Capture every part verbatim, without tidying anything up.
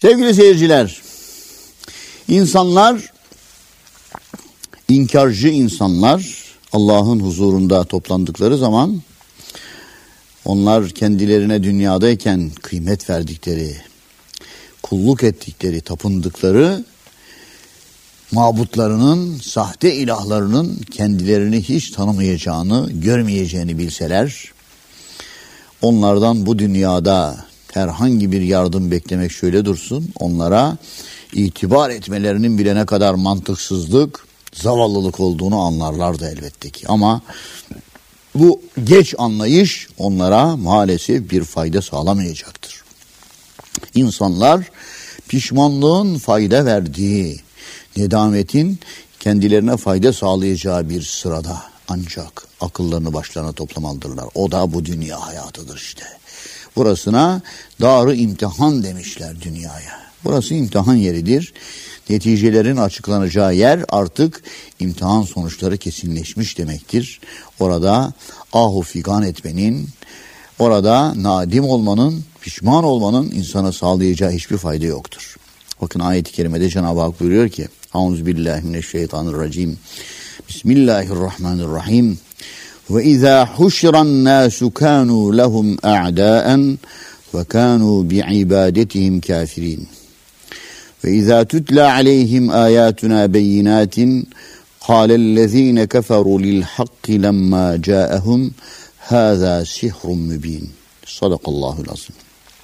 Sevgili seyirciler, insanlar, inkarcı insanlar Allah'ın huzurunda toplandıkları zaman onlar kendilerine dünyadayken kıymet verdikleri, kulluk ettikleri, tapındıkları mabutlarının, sahte ilahlarının kendilerini hiç tanımayacağını, görmeyeceğini bilseler, onlardan bu dünyada herhangi bir yardım beklemek şöyle dursun, onlara itibar etmelerinin bile ne kadar mantıksızlık, zavallılık olduğunu anlarlardı elbette ki. Ama bu geç anlayış onlara maalesef bir fayda sağlamayacaktır. İnsanlar pişmanlığın fayda verdiği, nedametin kendilerine fayda sağlayacağı bir sırada ancak akıllarını başlarına toplamalıdırlar. O da bu dünya hayatıdır işte. Burasına dar-ı imtihan demişler dünyaya. Burası imtihan yeridir. Neticelerin açıklanacağı yer artık imtihan sonuçları kesinleşmiş demektir. Orada ahu figan etmenin, orada nadim olmanın, pişman olmanın insana sağlayacağı hiçbir fayda yoktur. Bakın ayet-i kerimede Cenab-ı Hak buyuruyor ki: Euzubillahimineşşeytanirracim. Bismillahirrahmanirrahim. Ve izâ huşran nâsu kânû lehum a'dâen ve kânû bi'ibâdetihim kâfirîn. Ve izâ tutlâ aleyhim âyâtunâ beyinâtin kâlellezîne keferû lilhakkı lemmâ câehum hâzâ sihrun mübîn. Sadakallâhul azim.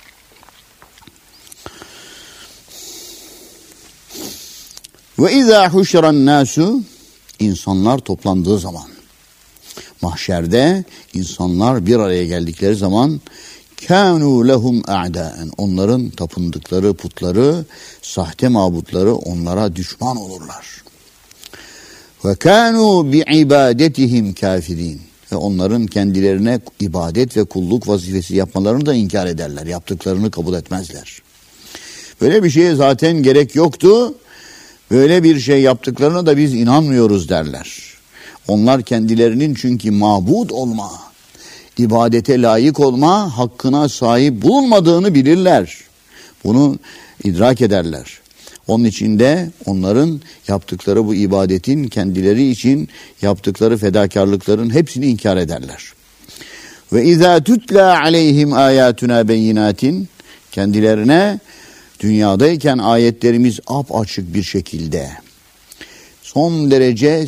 Ve izâ huşran nâsu, insanlar toplandığı zaman, mahşerde insanlar bir araya geldikleri zaman kânû lehum a'dâen, onların tapındıkları putları, sahte mabutları onlara düşman olurlar. Ve kânû bi'ibâdetihim kâfirîn, ve onların kendilerine ibadet ve kulluk vazifesi yapmalarını da inkar ederler. Yaptıklarını kabul etmezler. Böyle bir şeye zaten gerek yoktu. Böyle bir şey yaptıklarına da biz inanmıyoruz derler. Onlar kendilerinin çünkü mabud olma, ibadete layık olma hakkına sahip bulunmadığını bilirler. Bunu idrak ederler. Onun için de onların yaptıkları bu ibadetin kendileri için yaptıkları fedakarlıkların hepsini inkar ederler. Ve izâ tutlâ aleyhim âyâtunâ beyinâtin, kendilerine dünyadayken ayetlerimiz apaçık bir şekilde son derece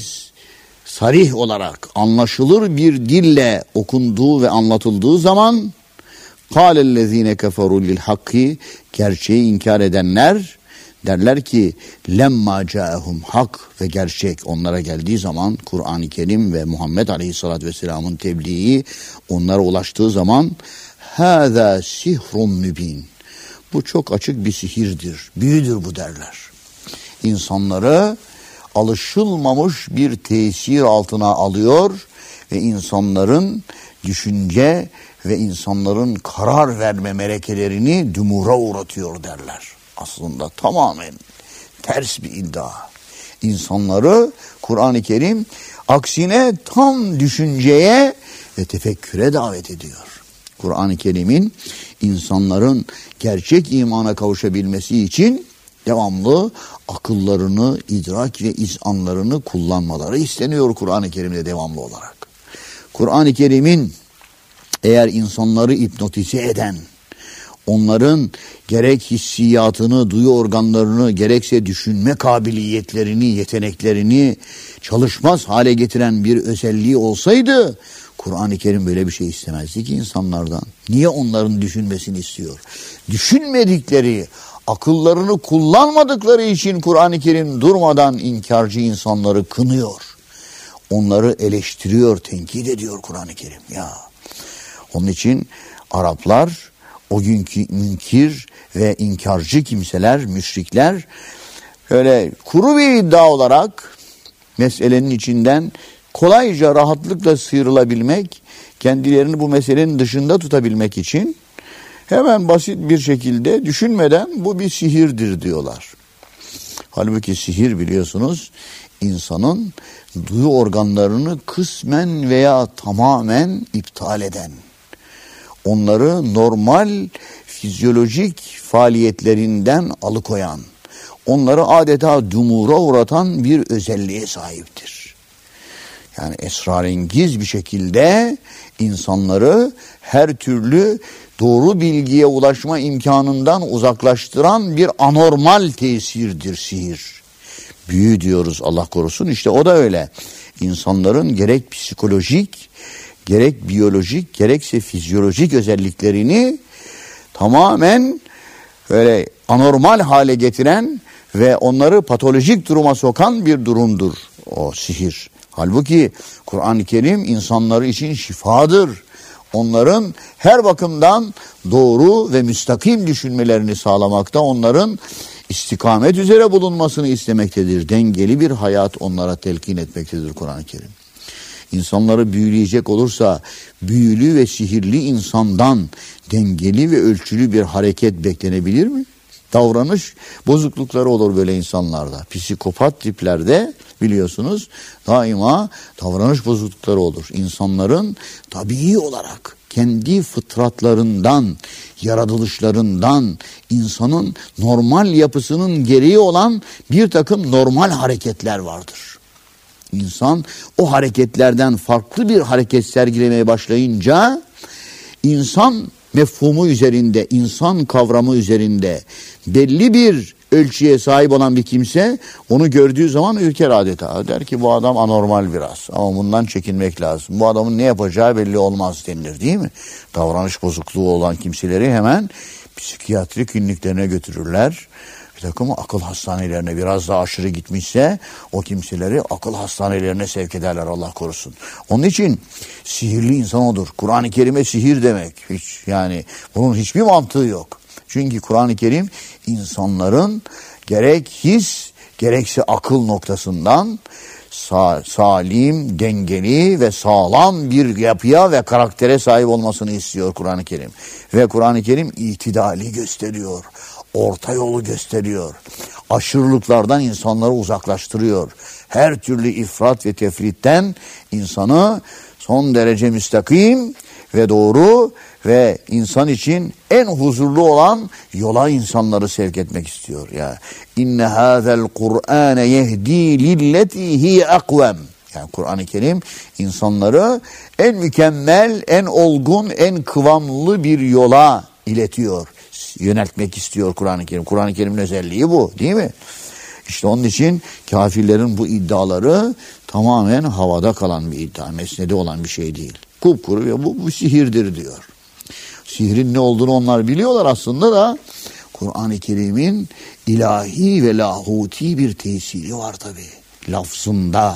sarih olarak anlaşılır bir dille okunduğu ve anlatıldığı zaman kâlellezîne keferû lilhakkı, gerçeği inkar edenler derler ki lemma câehum, hak ve gerçek onlara geldiği zaman, Kur'an-ı Kerim ve Muhammed Aleyhisselatü Vesselam'ın tebliği onlara ulaştığı zaman hâzâ sihrun mübîn, bu çok açık bir sihirdir, büyüdür bu derler. İnsanları alışılmamış bir tesir altına alıyor ve insanların düşünce ve insanların karar verme melekelerini dumura uğratıyor derler. Aslında tamamen ters bir iddia. İnsanları Kur'an-ı Kerim aksine tam düşünceye ve tefekküre davet ediyor. Kur'an-ı Kerim'in insanların gerçek imana kavuşabilmesi için devamlı akıllarını, idrak ve izanlarını kullanmaları isteniyor Kur'an-ı Kerim'de devamlı olarak. Kur'an-ı Kerim'in eğer insanları hipnotize eden, onların gerek hissiyatını, duyu organlarını, gerekse düşünme kabiliyetlerini, yeteneklerini çalışmaz hale getiren bir özelliği olsaydı, Kur'an-ı Kerim böyle bir şey istemezdi ki insanlardan. Niye onların düşünmesini istiyor? Düşünmedikleri, akıllarını kullanmadıkları için Kur'an-ı Kerim durmadan inkarcı insanları kınıyor. Onları eleştiriyor, tenkit ediyor Kur'an-ı Kerim. Ya. Onun için Araplar, o günkü münkir ve inkarcı kimseler, müşrikler, öyle kuru bir iddia olarak meselenin içinden kolayca, rahatlıkla sıyrılabilmek, kendilerini bu meselenin dışında tutabilmek için hemen basit bir şekilde düşünmeden bu bir sihirdir diyorlar. Halbuki sihir biliyorsunuz insanın duyu organlarını kısmen veya tamamen iptal eden, onları normal fizyolojik faaliyetlerinden alıkoyan, onları adeta dumura uğratan bir özelliğe sahiptir. Yani esrarengiz bir şekilde insanları her türlü doğru bilgiye ulaşma imkanından uzaklaştıran bir anormal tesirdir sihir. Büyü diyoruz, Allah korusun, işte o da öyle. İnsanların gerek psikolojik, gerek biyolojik, gerekse fizyolojik özelliklerini tamamen böyle anormal hale getiren ve onları patolojik duruma sokan bir durumdur o sihir. Halbuki Kur'an-ı Kerim insanları için şifadır. Onların her bakımdan doğru ve müstakim düşünmelerini sağlamakta, onların istikamet üzere bulunmasını istemektedir. Dengeli bir hayat onlara telkin etmektedir Kur'an-ı Kerim. İnsanları büyüleyecek olursa büyülü ve sihirli insandan dengeli ve ölçülü bir hareket beklenebilir mi? Davranış bozuklukları olur böyle insanlarda. Psikopat tiplerde biliyorsunuz daima davranış bozuklukları olur. İnsanların tabii olarak kendi fıtratlarından, yaratılışlarından, insanın normal yapısının gereği olan bir takım normal hareketler vardır. İnsan o hareketlerden farklı bir hareket sergilemeye başlayınca insan mefhumu üzerinde, insan kavramı üzerinde belli bir ölçüye sahip olan bir kimse onu gördüğü zaman ürker adeta. Der ki bu adam anormal biraz ama bundan çekinmek lazım. Bu adamın ne yapacağı belli olmaz denilir, değil mi? Davranış bozukluğu olan kimseleri hemen psikiyatri kliniklerine götürürler. Bir takım akıl hastanelerine, biraz daha aşırı gitmişse o kimseleri akıl hastanelerine sevk ederler, Allah korusun. Onun için sihirli insan odur. Kur'an-ı Kerim'e sihir demek. Hiç, yani bunun hiçbir mantığı yok. Çünkü Kur'an-ı Kerim insanların gerek his gerekse akıl noktasından sa- salim, dengeli ve sağlam bir yapıya ve karaktere sahip olmasını istiyor Kur'an-ı Kerim. Ve Kur'an-ı Kerim itidali gösteriyor. Orta yolu gösteriyor. Aşırılıklardan insanları uzaklaştırıyor. Her türlü ifrat ve tefritten insanı son derece müstakim ve doğru ve insan için en huzurlu olan yola insanları sevk etmek istiyor. Ya inne hazel Kur'an yehdi lilleti hi akvem. Yani Kur'an-ı Kerim insanları en mükemmel, en olgun, en kıvamlı bir yola iletiyor. Yöneltmek istiyor Kur'an-ı Kerim. Kur'an-ı Kerim'in özelliği bu, değil mi? İşte onun için kafirlerin bu iddiaları tamamen havada kalan bir iddia. Mesnedi olan bir şey değil. Kupkuru ve bu, bu sihirdir diyor. Sihrin ne olduğunu onlar biliyorlar aslında da Kur'an-ı Kerim'in ilahi ve lahuti bir tesiri var tabii. Lafzında,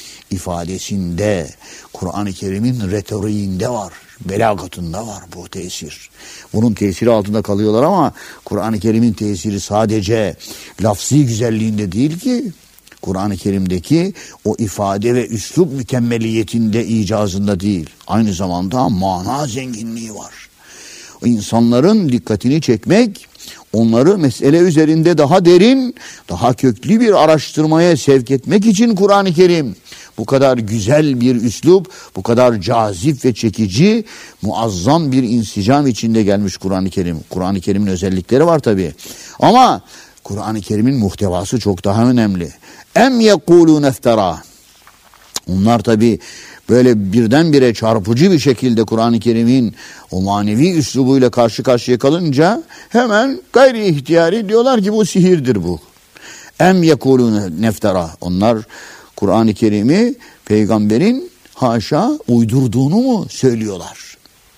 ifadesinde, Kur'an-ı Kerim'in retoriğinde var. Belagatında var bu tesir. Bunun tesiri altında kalıyorlar ama Kur'an-ı Kerim'in tesiri sadece lafzi güzelliğinde değil ki. Kur'an-ı Kerim'deki o ifade ve üslup mükemmeliyetinde, icazında değil. Aynı zamanda mana zenginliği var. O insanların dikkatini çekmek, onları mesele üzerinde daha derin, daha köklü bir araştırmaya sevk etmek için Kur'an-ı Kerim bu kadar güzel bir üslup, bu kadar cazip ve çekici, muazzam bir insicam içinde gelmiş Kur'an-ı Kerim. Kur'an-ı Kerim'in özellikleri var tabii. Ama Kur'an-ı Kerim'in muhtevası çok daha önemli. Em yekulun iftara. Onlar tabii böyle birdenbire çarpıcı bir şekilde Kur'an-ı Kerim'in o manevi üslubuyla karşı karşıya kalınca hemen gayri ihtiyari diyorlar ki bu sihirdir bu. Em yekulun neftara. Onlar Kur'an-ı Kerim'i peygamberin haşa uydurduğunu mu söylüyorlar?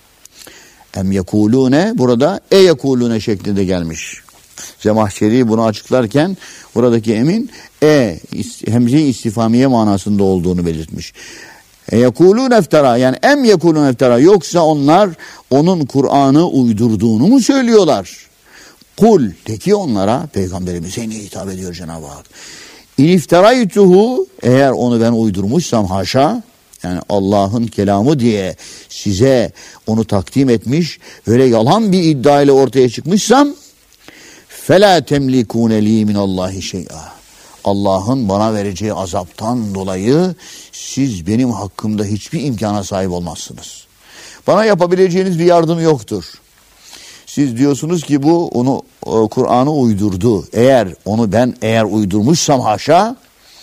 Em yekulune burada e yekulune şeklinde gelmiş. Zemahşeri bunu açıklarken buradaki emin e hemze-i istifamiye manasında olduğunu belirtmiş. E yekulun eftara, yani em yekulun eftara, yoksa onlar onun Kur'an'ı uydurduğunu mu söylüyorlar? Kul, de ki onlara, peygamberimize ne hitap ediyor Cenab-ı Hak? İftaraytuhu, eğer onu ben uydurmuşsam haşa, yani Allah'ın kelamı diye size onu takdim etmiş, böyle yalan bir iddia ile ortaya çıkmışsam, فَلَا تَمْلِكُونَ لِي مِنَ اللّٰهِ شَيْئًا. Allah'ın bana vereceği azaptan dolayı siz benim hakkımda hiçbir imkana sahip olmazsınız. Bana yapabileceğiniz bir yardım yoktur. siz diyorsunuz ki bu onu Kur'an'ı uydurdu. Eğer onu ben eğer uydurmuşsam haşa,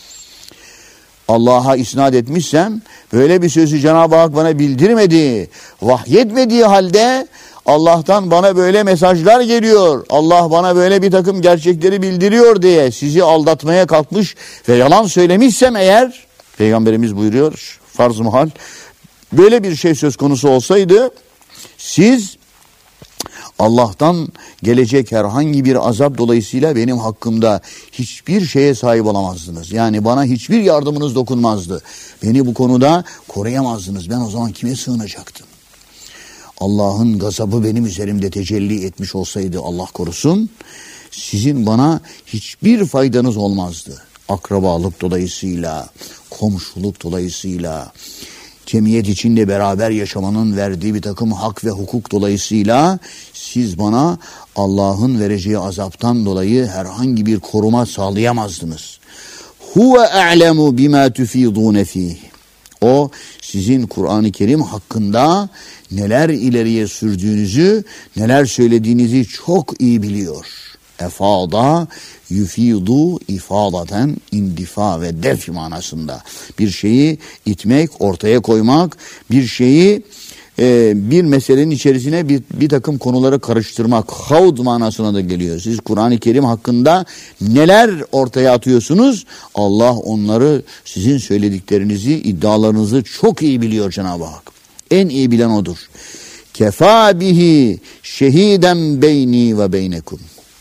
Allah'a isnat etmişsem, böyle bir sözü Cenab-ı Hak bana bildirmedi, vahyetmediği halde Allah'tan bana böyle mesajlar geliyor, Allah bana böyle bir takım gerçekleri bildiriyor diye sizi aldatmaya kalkmış ve yalan söylemişsem eğer, Peygamberimiz buyuruyor farz-ı muhal, böyle bir şey söz konusu olsaydı siz Allah'tan gelecek herhangi bir azap dolayısıyla benim hakkımda hiçbir şeye sahip olamazdınız. Yani bana hiçbir yardımınız dokunmazdı. Beni bu konuda koruyamazdınız. Ben o zaman kime sığınacaktım? Allah'ın gazabı benim üzerimde tecelli etmiş olsaydı, Allah korusun, sizin bana hiçbir faydanız olmazdı. Akrabalık dolayısıyla, komşuluk dolayısıyla, cemiyet içinde beraber yaşamanın verdiği bir takım hak ve hukuk dolayısıyla siz bana Allah'ın vereceği azaptan dolayı herhangi bir koruma sağlayamazdınız. Huve a'lemu bima tufidun fih. O sizin Kur'an-ı Kerim hakkında neler ileriye sürdüğünüzü, neler söylediğinizi çok iyi biliyor. Efada yufidu ifadaten indifa ve def manasında. Bir şeyi itmek, ortaya koymak, bir şeyi e, bir meselenin içerisine bir, bir takım konuları karıştırmak, havd manasına da geliyor. Siz Kur'an-ı Kerim hakkında neler ortaya atıyorsunuz? Allah onları, sizin söylediklerinizi, iddialarınızı çok iyi biliyor Cenab-ı Hak. En iyi bilen odur. Kefa bihi şehiden beyni ve beynekum.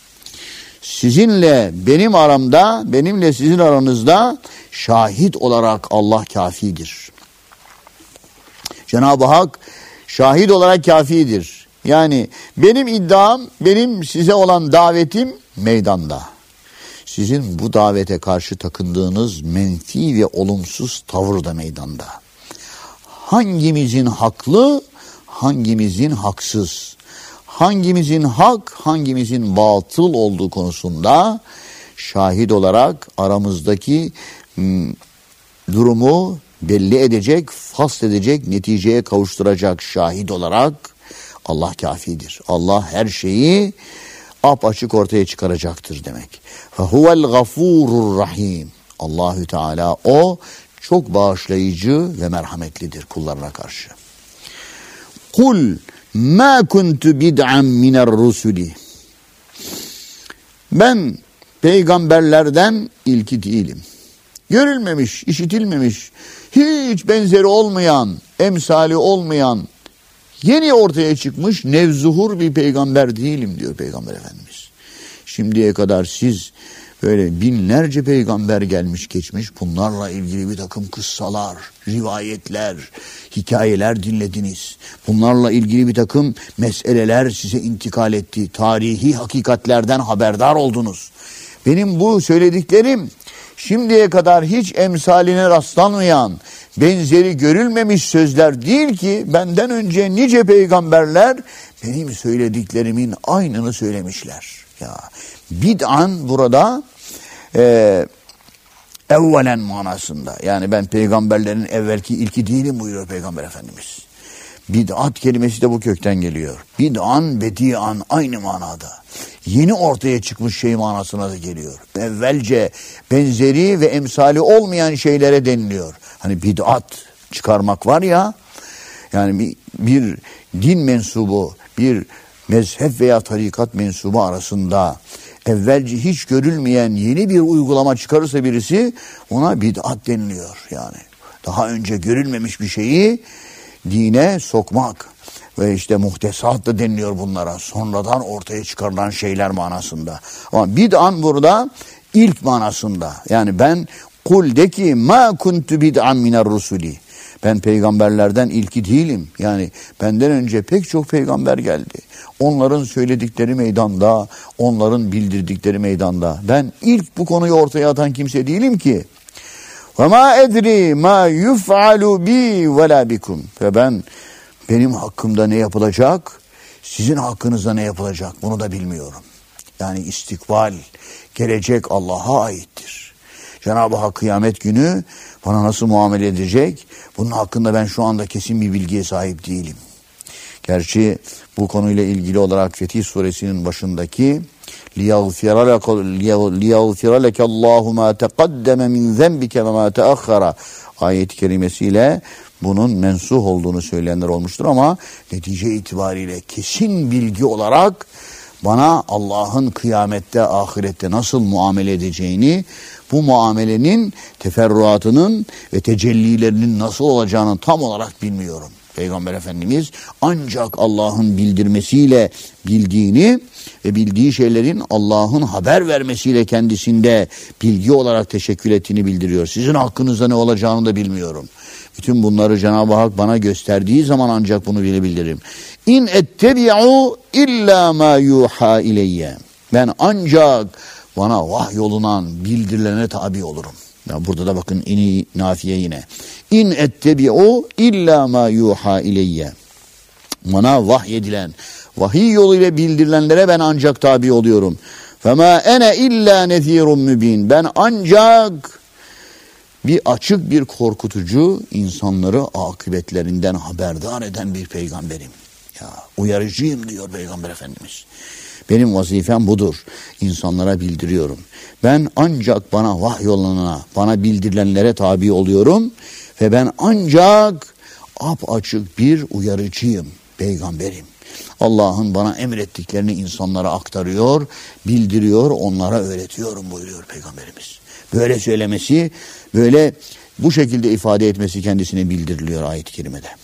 Sizinle benim aramda, benimle sizin aranızda şahit olarak Allah kafidir. Cenab-ı Hak şahit olarak kafidir. Yani benim iddiam, benim size olan davetim meydanda. Sizin bu davete karşı takındığınız menfi ve olumsuz tavır da meydanda. Hangimizin haklı, hangimizin haksız, hangimizin hak, hangimizin batıl olduğu konusunda şahit olarak aramızdaki m, durumu belli edecek, fasl edecek, neticeye kavuşturacak şahit olarak Allah kafidir. Allah her şeyi apaçık ortaya çıkaracaktır demek. Fehuvel gafurur rahim. Allahü Teala o çok bağışlayıcı ve merhametlidir kullarına karşı. Kul ma kuntu bid'an miner rusuli. Ben peygamberlerden ilki değilim. Görülmemiş, işitilmemiş, hiç benzeri olmayan, emsali olmayan, yeni ortaya çıkmış nevzuhur bir peygamber değilim diyor Peygamber Efendimiz. Şimdiye kadar siz böyle binlerce peygamber gelmiş geçmiş, bunlarla ilgili bir takım kıssalar, rivayetler, hikayeler dinlediniz. Bunlarla ilgili bir takım meseleler size intikal etti. Tarihi hakikatlerden haberdar oldunuz. Benim bu söylediklerim şimdiye kadar hiç emsaline rastlanmayan, benzeri görülmemiş sözler değil ki, benden önce nice peygamberler benim söylediklerimin aynını söylemişler. Ya bid'an burada e, evvelen manasında, yani ben peygamberlerin evvelki ilki değilim buyuruyor Peygamber Efendimiz. Bid'at kelimesi de bu kökten geliyor. Bid'an, bedi'an aynı manada. Yeni ortaya çıkmış şey manasına da geliyor. Evvelce benzeri ve emsali olmayan şeylere deniliyor. Hani bid'at çıkarmak var ya, yani bir, bir din mensubu, bir mezhep veya tarikat mensubu arasında evvelce hiç görülmeyen yeni bir uygulama çıkarırsa birisi, ona bid'at deniliyor yani. Daha önce görülmemiş bir şeyi dine sokmak ve işte muhtesat da deniliyor bunlara. Sonradan ortaya çıkarılan şeyler manasında. Ama bid'an burada ilk manasında. Yani ben kul de ki ma kuntu bid'an miner rusuli. Ben peygamberlerden ilki değilim. Yani benden önce pek çok peygamber geldi. Onların söyledikleri meydanda, onların bildirdikleri meydanda. Ben ilk bu konuyu ortaya atan kimse değilim ki. Ve ma edri ma yuf'alu bi ve la bikum. Ve ben benim hakkımda ne yapılacak, sizin hakkınızda ne yapılacak bunu da bilmiyorum. Yani istikbal, gelecek Allah'a aittir. Cenab-ı Hak kıyamet günü bana nasıl muamele edecek? Bunun hakkında ben şu anda kesin bir bilgiye sahip değilim. Gerçi bu konuyla ilgili olarak Fetih Suresinin başındaki لِيَغْفِرَ لَكَ اللّٰهُ مَا تَقَدَّمَ مِنْ ذَنْبِكَ وَمَا تَأَخَّرَ ayet-i kerimesiyle bunun mensuh olduğunu söyleyenler olmuştur ama netice itibariyle kesin bilgi olarak bana Allah'ın kıyamette, ahirette nasıl muamele edeceğini, bu muamelenin teferruatının ve tecellilerinin nasıl olacağını tam olarak bilmiyorum. Peygamber Efendimiz ancak Allah'ın bildirmesiyle bildiğini ve bildiği şeylerin Allah'ın haber vermesiyle kendisinde bilgi olarak teşekkül ettiğini bildiriyor. Sizin hakkınızda ne olacağını da bilmiyorum. Bütün bunları Cenab-ı Hak bana gösterdiği zaman ancak bunu bilebilirim. İn ettebi'u illa ma yuha ileyye. Ben ancak bana vahyolunan bildirilene tabi olurum. Ya burada da bakın ini nafiye yine. İn ettebi'u illa ma yuha ileyye. Bana vahyedilen, vahiy yoluyla bildirilenlere ben ancak tabi oluyorum. Fema ene illa nezirun mübin. Ben ancak bir açık bir korkutucu, insanları akıbetlerinden haberdar eden bir peygamberim. Ya uyarıcıyım diyor Peygamber Efendimiz. Benim vazifem budur. İnsanlara bildiriyorum. Ben ancak bana vahyolunana, bana bildirilenlere tabi oluyorum ve ben ancak apaçık bir uyarıcıyım, peygamberim. Allah'ın bana emrettiklerini insanlara aktarıyor, bildiriyor, onlara öğretiyorum buyuruyor Peygamberimiz. Böyle söylemesi, böyle bu şekilde ifade etmesi kendisine bildiriliyor ayet-i kerimede.